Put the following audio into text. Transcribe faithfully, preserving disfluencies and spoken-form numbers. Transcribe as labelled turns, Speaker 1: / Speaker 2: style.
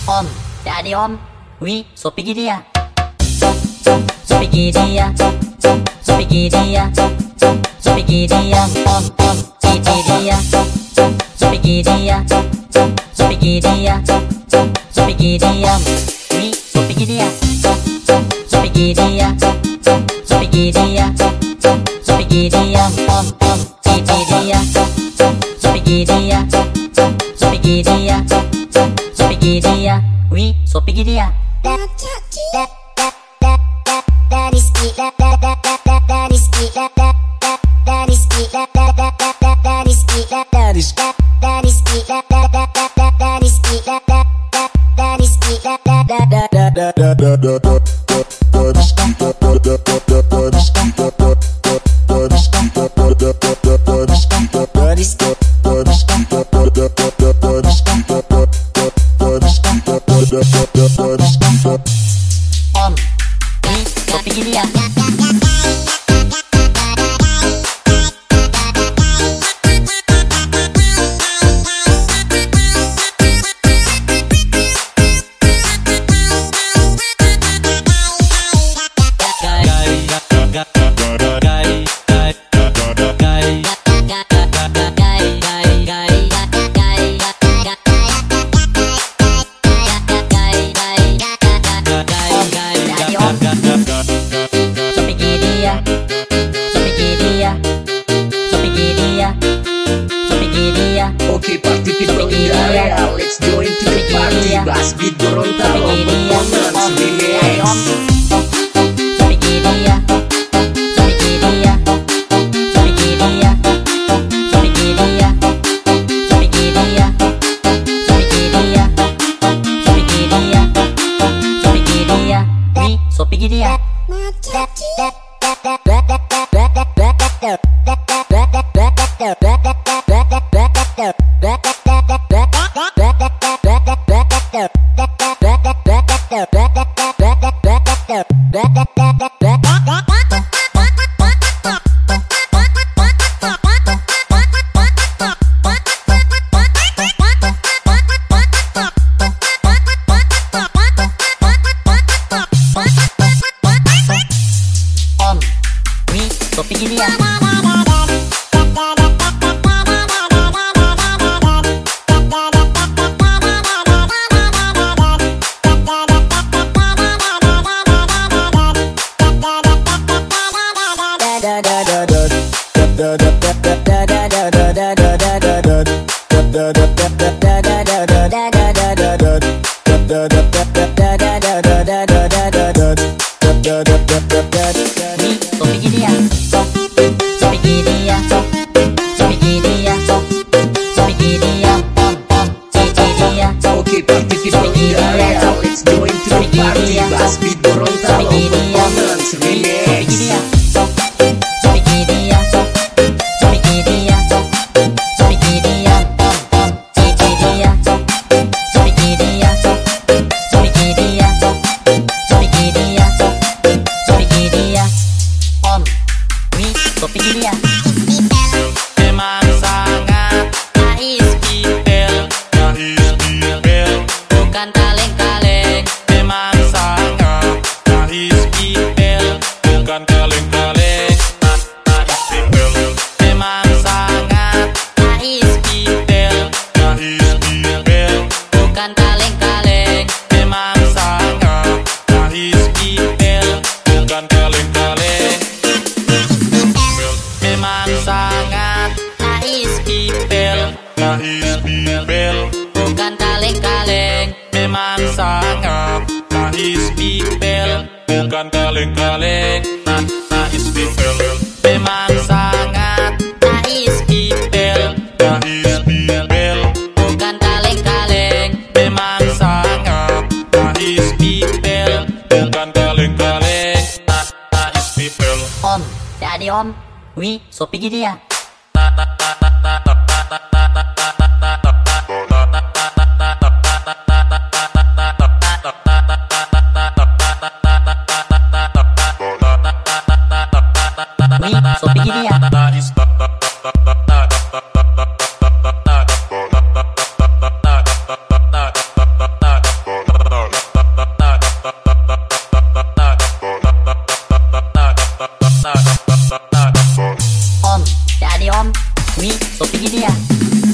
Speaker 1: Om, Daddy Om, Wi, so pergi dia. So pergi dia, so pergi dia, so pergi dia. Om, Om, pergi dia. So pergi dia, so pergi dia, so pergi dia. Wi, so pergi dia. So pergi dia, so pergi dia, so pergi dia. Om, Om, pergi dia. So pergi dia, so pergi dia, so pergi dia. Wi, so pergi dia. Om, Wi, so pergi dia.
Speaker 2: Okay, party people in the area, let's join to the party. Bass beat Gorontalo, performance remix.
Speaker 1: So pergi dia, so pergi dia, so pergi dia, so pergi dia, so pergi dia, so pergi dia, so pergi dia, so pergi dia. Wi, so pergi dia. Om, Wi, so pergi dia. Wi, so pergi dia. So pergi dia, so pergi dia, so pergi dia. Om, Om, pergi dia.
Speaker 2: Okay, party people in the area, let's join to the party. Bass beat Gorontalo, performance remix.
Speaker 1: So pergi dia, so pergi dia, so pergi dia. Om, Om, pergi dia. So pergi dia, so pergi dia, so pergi dia, so pergi dia. Om, Wi, so pergi dia.
Speaker 3: Memang sangat Ais People, Ais People, bukan kaleng-kaleng. Memang sangat Ais People, bukan kaleng-kaleng. Ais People, memang sangat Ais People, Ais People, bukan kaleng-kaleng. Memang sangat Ais People, bukan kaleng-kaleng. Memang sangat Ais People, Ais People, bukan kaleng-kaleng. Memang sangat Ais People, bukan kaleng-kaleng. Ais People, memang sangat Ais People, Ais People, bukan kaleng-kaleng. Memang sangat Ais People, bukan kaleng-kaleng. Ais People.
Speaker 1: Om, Daddy Om, Wi, so pergi dia. Wi, so pergi dia. Wih, so pergi dia.